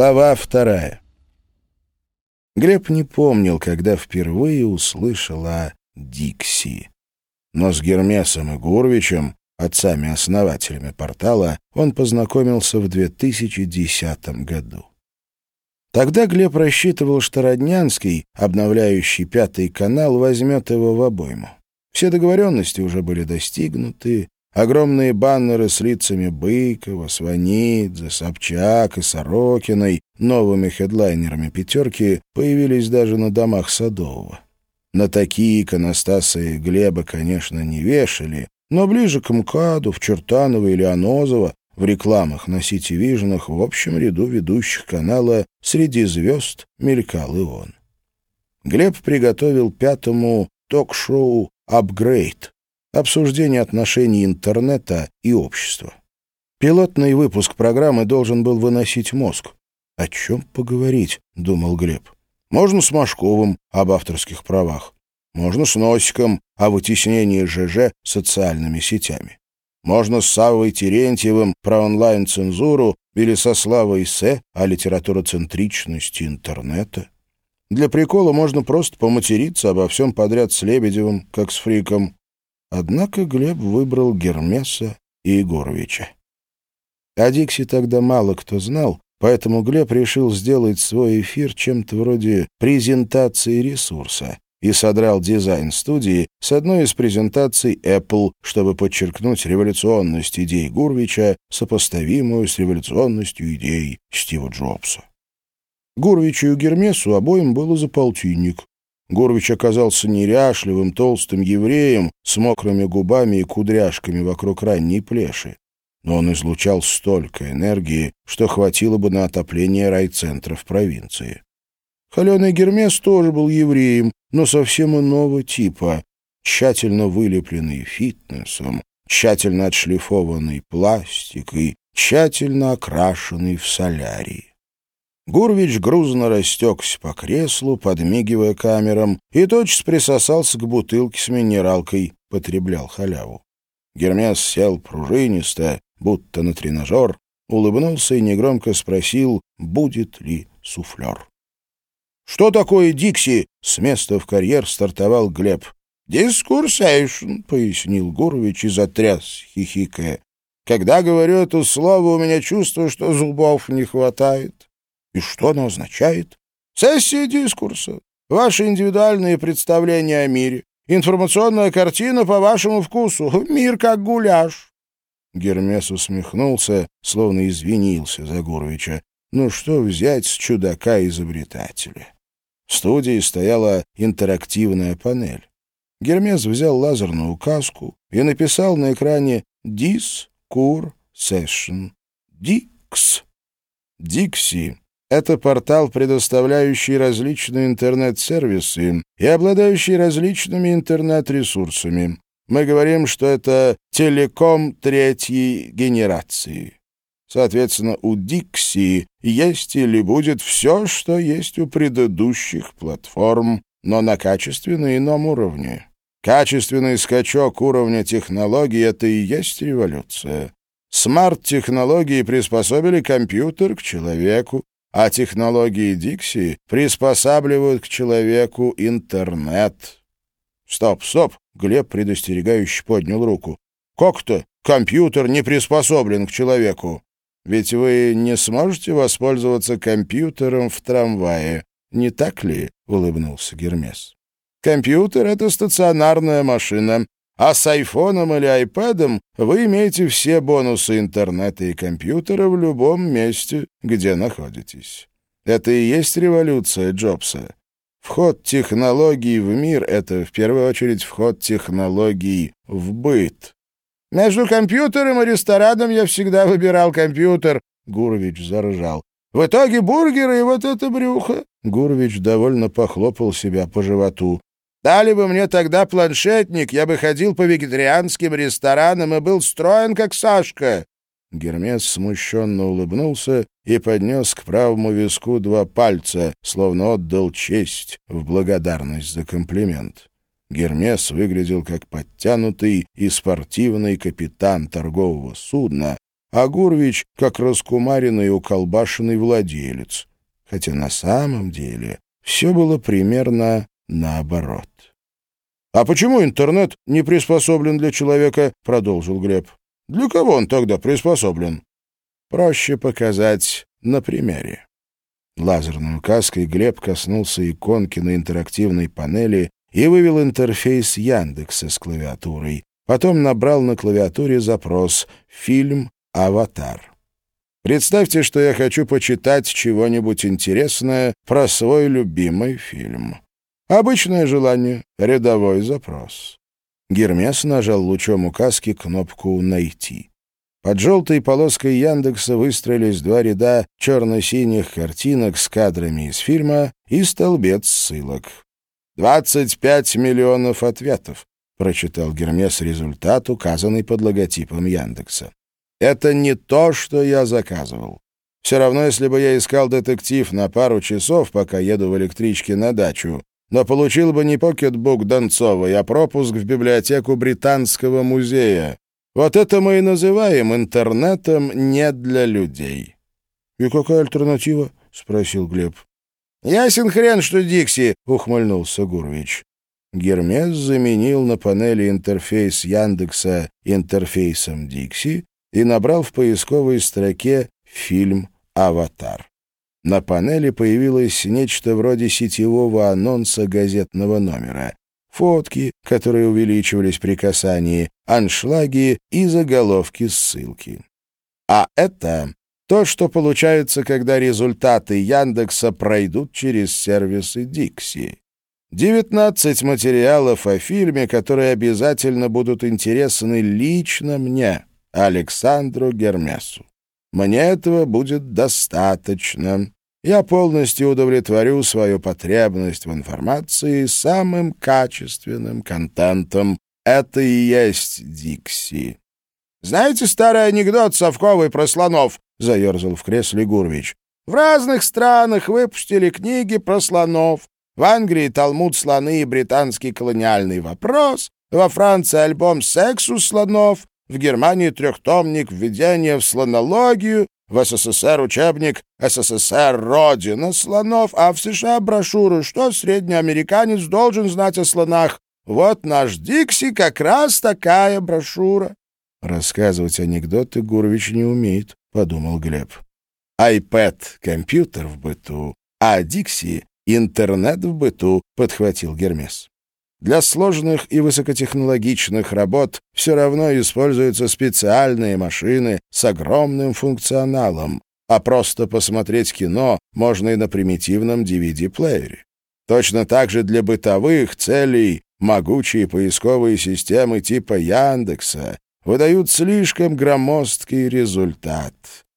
Глава 2. Глеб не помнил, когда впервые услышал о Дикси. Но с Гермесом и Гурвичем, отцами-основателями портала, он познакомился в 2010 году. Тогда Глеб рассчитывал, что Роднянский, обновляющий Пятый канал, возьмет его в обойму. Все договоренности уже были достигнуты. Огромные баннеры с лицами Быкова, Сванидзе, Собчак и Сорокиной, новыми хедлайнерами «Пятерки», появились даже на домах Садового. На такие иконостасы Глеба, конечно, не вешали, но ближе к МКАДу, в Чертаново или Анозово, в рекламах на Сити-Виженах, в общем ряду ведущих канала среди звезд мелькал и он. Глеб приготовил Пятому ток-шоу «Апгрейд», обсуждение отношений интернета и общества. Пилотный выпуск программы должен был выносить мозг. «О чем поговорить?» — думал Глеб. «Можно с Машковым об авторских правах. Можно с Носиком о вытеснении ЖЖ социальными сетями. Можно с Саввой Терентьевым про онлайн-цензуру или со Славой Сэ о литературоцентричности интернета. Для прикола можно просто поматериться обо всем подряд с Лебедевым, как с Фриком». Однако Глеб выбрал Гермеса и Егоровича. О Дикси тогда мало кто знал, поэтому Глеб решил сделать свой эфир чем-то вроде презентации ресурса и содрал дизайн студии с одной из презентаций Apple, чтобы подчеркнуть революционность идей Гурвича, сопоставимую с революционностью идей Стива Джобса. Гурвичу и Гермесу обоим было за полтинник. Гурвич оказался неряшливым, толстым евреем с мокрыми губами и кудряшками вокруг ранней плеши. Но он излучал столько энергии, что хватило бы на отопление райцентров провинции. Холеный Гермес тоже был евреем, но совсем иного типа, тщательно вылепленный фитнесом, тщательно отшлифованный пластикой, тщательно окрашенный в солярии. Гурвич грузно растекся по креслу, подмигивая камерам, и тотчас присосался к бутылке с минералкой, потреблял халяву. Гермес сел пружинисто, будто на тренажер, улыбнулся и негромко спросил, будет ли суфлер. «Что такое Дикси?» — с места в карьер стартовал Глеб. «Дискурсейшн», — пояснил Гурвич и затряс, хихикая. «Когда говорю это слово, у меня чувство, что зубов не хватает». «И что оно означает?» «Сессия дискурса. Ваши индивидуальные представления о мире. Информационная картина по вашему вкусу. Мир как гуляш». Гермес усмехнулся, словно извинился за Гурвича. Ну что взять с чудака-изобретателя? В студии стояла интерактивная панель. Гермес взял лазерную указку и написал на экране «Дискурсейшн». «Дикс». «Дикси». Это портал, предоставляющий различные интернет-сервисы и обладающий различными интернет-ресурсами. Мы говорим, что это телеком третьей генерации. Соответственно, у Dixi есть или будет все, что есть у предыдущих платформ, но на качественно ином уровне. Качественный скачок уровня технологий — это и есть революция. Смарт-технологии приспособили компьютер к человеку, а технологии Dixi приспосабливают к человеку интернет. Стоп, Глеб предостерегающе поднял руку. Как-то компьютер не приспособлен к человеку? Ведь вы не сможете воспользоваться компьютером в трамвае, не так ли? Улыбнулся Гермес. Компьютер — это стационарная машина, а с айфоном или айпэдом вы имеете все бонусы интернета и компьютера в любом месте, где находитесь. Это и есть революция Джобса. Вход технологий в мир — это, в первую очередь, вход технологий в быт. «Между компьютером и рестораном я всегда выбирал компьютер», — Гурвич заржал. «В итоге бургеры и вот это брюхо». Гурвич довольно похлопал себя по животу. «Дали бы мне тогда планшетник, я бы ходил по вегетарианским ресторанам и был строен, как Сашка». Гермес смущенно улыбнулся и поднес к правому виску 2 пальца, словно отдал честь в благодарность за комплимент. Гермес выглядел как подтянутый и спортивный капитан торгового судна, а Гурвич как раскумаренный и уколбашенный владелец. Хотя на самом деле все было примерно наоборот. «А почему интернет не приспособлен для человека?» — продолжил Глеб. «Для кого он тогда приспособлен?» «Проще показать на примере». Лазерной указкой Глеб коснулся иконки на интерактивной панели и вывел интерфейс Яндекса с клавиатурой. Потом набрал на клавиатуре запрос «Фильм «Аватар». Представьте, что я хочу почитать чего-нибудь интересное про свой любимый фильм. Обычное желание, рядовой запрос. Гермес нажал лучом указки кнопку «Найти». Под желтой полоской Яндекса выстроились два ряда черно-синих картинок с кадрами из фильма и столбец ссылок. 25 миллионов ответов, прочитал Гермес результат, указанный под логотипом Яндекса. Это не то, что я заказывал. Все равно, если бы я искал детектив на пару часов, пока еду в электричке на дачу, но получил бы не покетбук Донцовой, а пропуск в библиотеку Британского музея. Вот это мы и называем интернетом не для людей. — И какая альтернатива? — спросил Глеб. — Ясен хрен, что Дикси, — ухмыльнулся Гурвич. Гермес заменил на панели интерфейс Яндекса интерфейсом Дикси и набрал в поисковой строке «Фильм «Аватар». На панели появилось нечто вроде сетевого анонса газетного номера. Фотки, которые увеличивались при касании, аншлаги и заголовки ссылки. А это то, что получается, когда результаты Яндекса пройдут через сервисы Дикси. 19 материалов о фильме, которые обязательно будут интересны лично мне, Александру Гермесу. Мне этого будет достаточно. Я полностью удовлетворю свою потребность в информации самым качественным контентом. Это и есть Дикси. «Знаете старый анекдот совковый про слонов?» — заерзал в кресле Гурвич. «В разных странах выпустили книги про слонов. В Англии «Талмуд слоны» и британский колониальный вопрос, во Франции альбом «Сексус слонов», в Германии трехтомник «Введение в слонологию», в СССР учебник «СССР. Родина слонов», а в США брошюру «Что среднеамериканец должен знать о слонах». Вот наш Дикси как раз такая брошюра. Рассказывать анекдоты Гурвич не умеет, подумал Глеб. iPad — компьютер в быту, а Дикси — интернет в быту, подхватил Гермес. Для сложных и высокотехнологичных работ все равно используются специальные машины с огромным функционалом, а просто посмотреть кино можно и на примитивном DVD-плеере. Точно так же для бытовых целей могучие поисковые системы типа Яндекса выдают слишком громоздкий результат.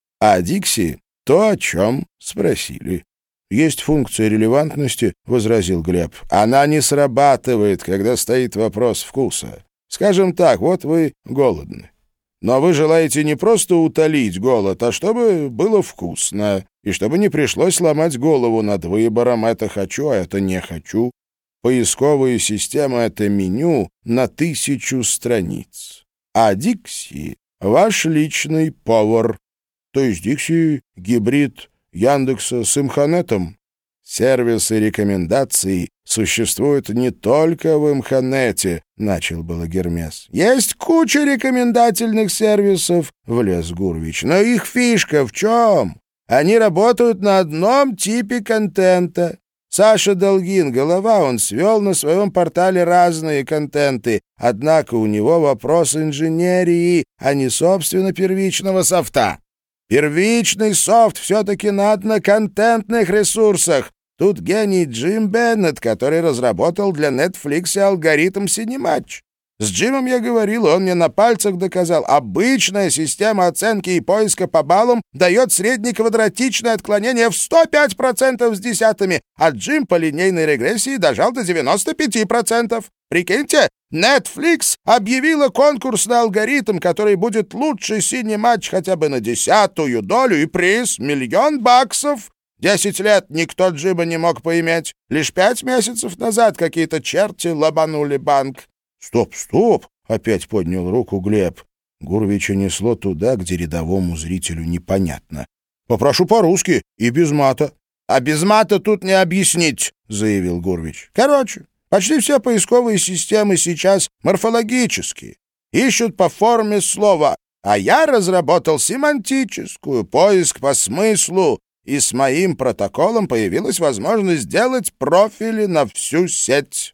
А Дикси — то, о чем спросили. «Есть функция релевантности», — возразил Глеб. «Она не срабатывает, когда стоит вопрос вкуса. Скажем так, вот вы голодны. Но вы желаете не просто утолить голод, а чтобы было вкусно, и чтобы не пришлось ломать голову над выбором «это хочу, а это не хочу». Поисковая система — это меню на 1000 страниц. А Дикси — ваш личный повар. То есть Дикси — гибрид Яндекса с Имханетом. Сервисы рекомендаций существуют не только в Имханете, начал было Гермес. Есть куча рекомендательных сервисов, влез Гурвич. Но их фишка в чем? Они работают на одном типе контента. Саша Долгин, голова, он свел на своем портале разные контенты, однако у него вопрос инженерии, а не, собственно, первичного софта. Первичный софт все-таки надо на контентных ресурсах. Тут гений Джим Беннет, который разработал для Netflix алгоритм Cinemaч. С Джимом я говорил, он мне на пальцах доказал. Обычная система оценки и поиска по баллам дает среднеквадратичное отклонение в 105% с десятыми, а Джим по линейной регрессии дожал до 95%. Прикиньте, Netflix объявила конкурс на алгоритм, который будет лучше синий матч хотя бы на 10-ю долю, и приз $1 000 000. 10 лет никто Джима не мог поиметь. Лишь 5 месяцев назад какие-то черти лобанули банк. «Стоп, стоп!» — опять поднял руку Глеб. Гурвича несло туда, где рядовому зрителю непонятно. «Попрошу по-русски и без мата». «А без мата тут не объяснить», — заявил Гурвич. «Короче, почти все поисковые системы сейчас морфологические. Ищут по форме слова, а я разработал семантическую, поиск по смыслу, и с моим протоколом появилась возможность сделать профили на всю сеть».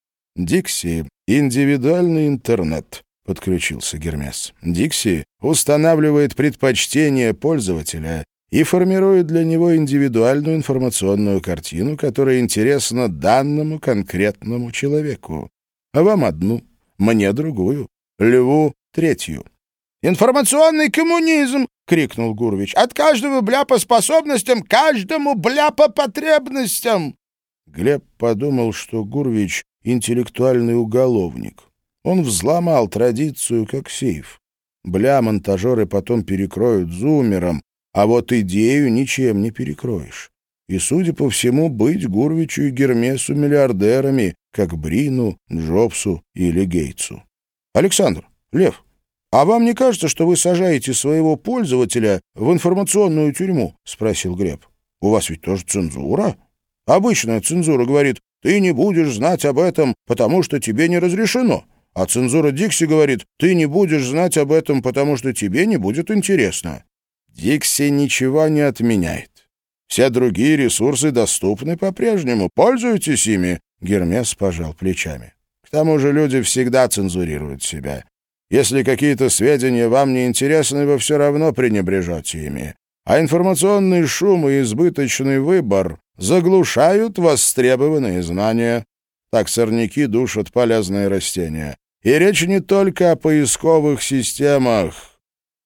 «Дикси — индивидуальный интернет», — подключился Гермес. «Дикси устанавливает предпочтения пользователя и формирует для него индивидуальную информационную картину, которая интересна данному конкретному человеку. А вам одну, мне другую, Льву третью». «Информационный коммунизм!» — крикнул Гурвич. «От каждого бля по способностям, каждому бля по потребностям!» Глеб подумал, что Гурвич — интеллектуальный уголовник. Он взломал традицию как сейф. Бля монтажеры потом перекроют зумером, а вот идею ничем не перекроешь. И, судя по всему, быть Гурвичу и Гермесу миллиардерами, как Брину, Джобсу или Гейтсу. «Александр, Лев, а вам не кажется, что вы сажаете своего пользователя в информационную тюрьму?» — спросил Глеб. «У вас ведь тоже цензура. Обычная цензура говорит, ты не будешь знать об этом, потому что тебе не разрешено. А цензура Дикси говорит, ты не будешь знать об этом, потому что тебе не будет интересно». Дикси ничего не отменяет. Все другие ресурсы доступны по-прежнему. Пользуйтесь ими. Гермес пожал плечами. К тому же люди всегда цензурируют себя. Если какие-то сведения вам не интересны, вы все равно пренебрежете ими. А информационный шум и избыточный выбор заглушают востребованные знания. Так сорняки душат полезные растения. И речь не только о поисковых системах.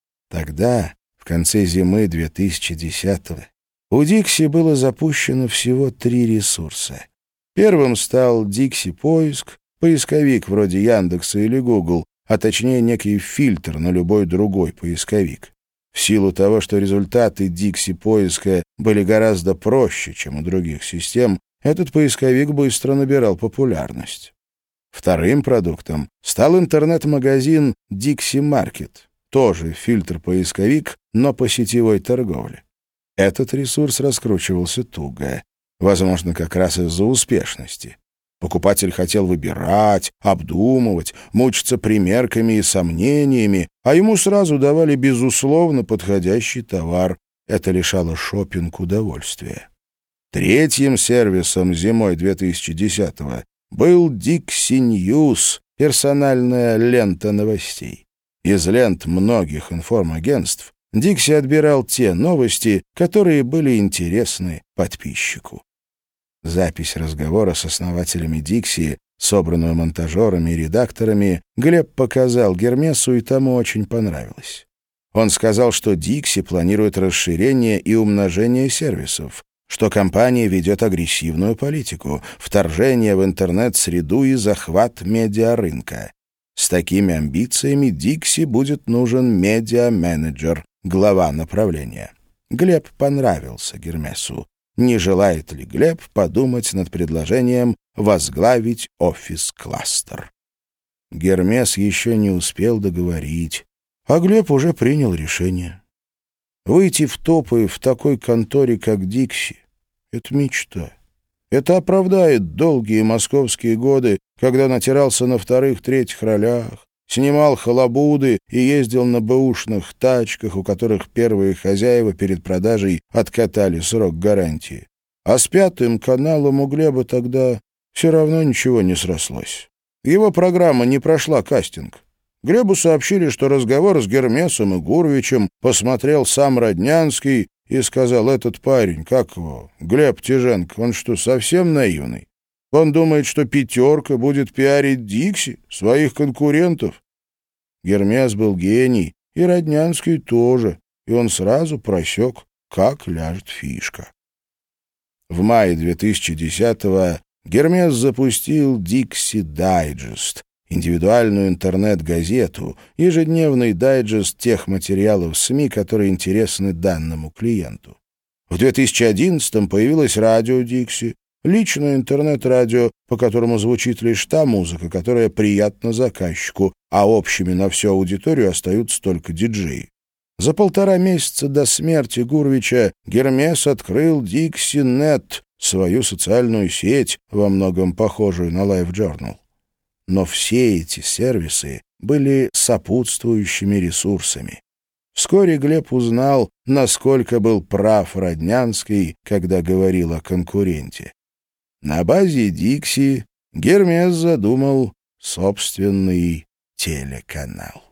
Тогда, в конце зимы 2010-го, у Дикси было запущено всего 3 ресурса. Первым стал Дикси Поиск, поисковик вроде Яндекса или Google, а точнее некий фильтр на любой другой поисковик. В силу того, что результаты Дикси Поиска были гораздо проще, чем у других систем, этот поисковик быстро набирал популярность. Вторым продуктом стал интернет-магазин Dixie Market, тоже фильтр-поисковик, но по сетевой торговле. Этот ресурс раскручивался туго, возможно, как раз из-за успешности. Покупатель хотел выбирать, обдумывать, мучиться примерками и сомнениями, а ему сразу давали безусловно подходящий товар. Это лишало шопинг удовольствия. Третьим сервисом зимой 2010-го был Dixie News, персональная лента новостей. Из лент многих информагентств Dixie отбирал те новости, которые были интересны подписчику. Запись разговора с основателями Dixie, собранную монтажерами и редакторами, Глеб показал Гермесу, и тому очень понравилось. Он сказал, что Dixie планирует расширение и умножение сервисов, что компания ведет агрессивную политику, вторжение в интернет-среду и захват медиарынка. С такими амбициями Dixie будет нужен медиа-менеджер, глава направления. Глеб понравился Гермесу. Не желает ли Глеб подумать над предложением возглавить офис-кластер? Гермес еще не успел договорить, а Глеб уже принял решение. Выйти в топы в такой конторе, как Dixie — это мечта. Это оправдает долгие московские годы, когда натирался на 2-3 ролях, снимал халабуды и ездил на бэушных тачках, у которых первые хозяева перед продажей откатали срок гарантии. А с 5-м каналом у Глеба тогда все равно ничего не срослось. Его программа не прошла кастинг. Глебу сообщили, что разговор с Гермесом и Гурвичем посмотрел сам Роднянский и сказал: этот парень, как его, Глеб Тиженко, он что, совсем наивный? Он думает, что 5 будет пиарить Dixie, своих конкурентов. Гермес был гений, и Роднянский тоже, и он сразу просек, как ляжет фишка. В мае 2010-го Гермес запустил Dixie Digest, индивидуальную интернет-газету, ежедневный дайджест тех материалов СМИ, которые интересны данному клиенту. В 2011-м появилось радио Dixie, личное интернет-радио, по которому звучит лишь та музыка, которая приятна заказчику, а общими на всю аудиторию остаются только диджеи. За 1,5 месяца до смерти Гурвича Гермес открыл Dixie.net, свою социальную сеть, во многом похожую на LiveJournal. Но все эти сервисы были сопутствующими ресурсами. Вскоре Глеб узнал, насколько был прав Роднянский, когда говорил о конкуренте. На базе Dixie Гермес задумал собственный телеканал.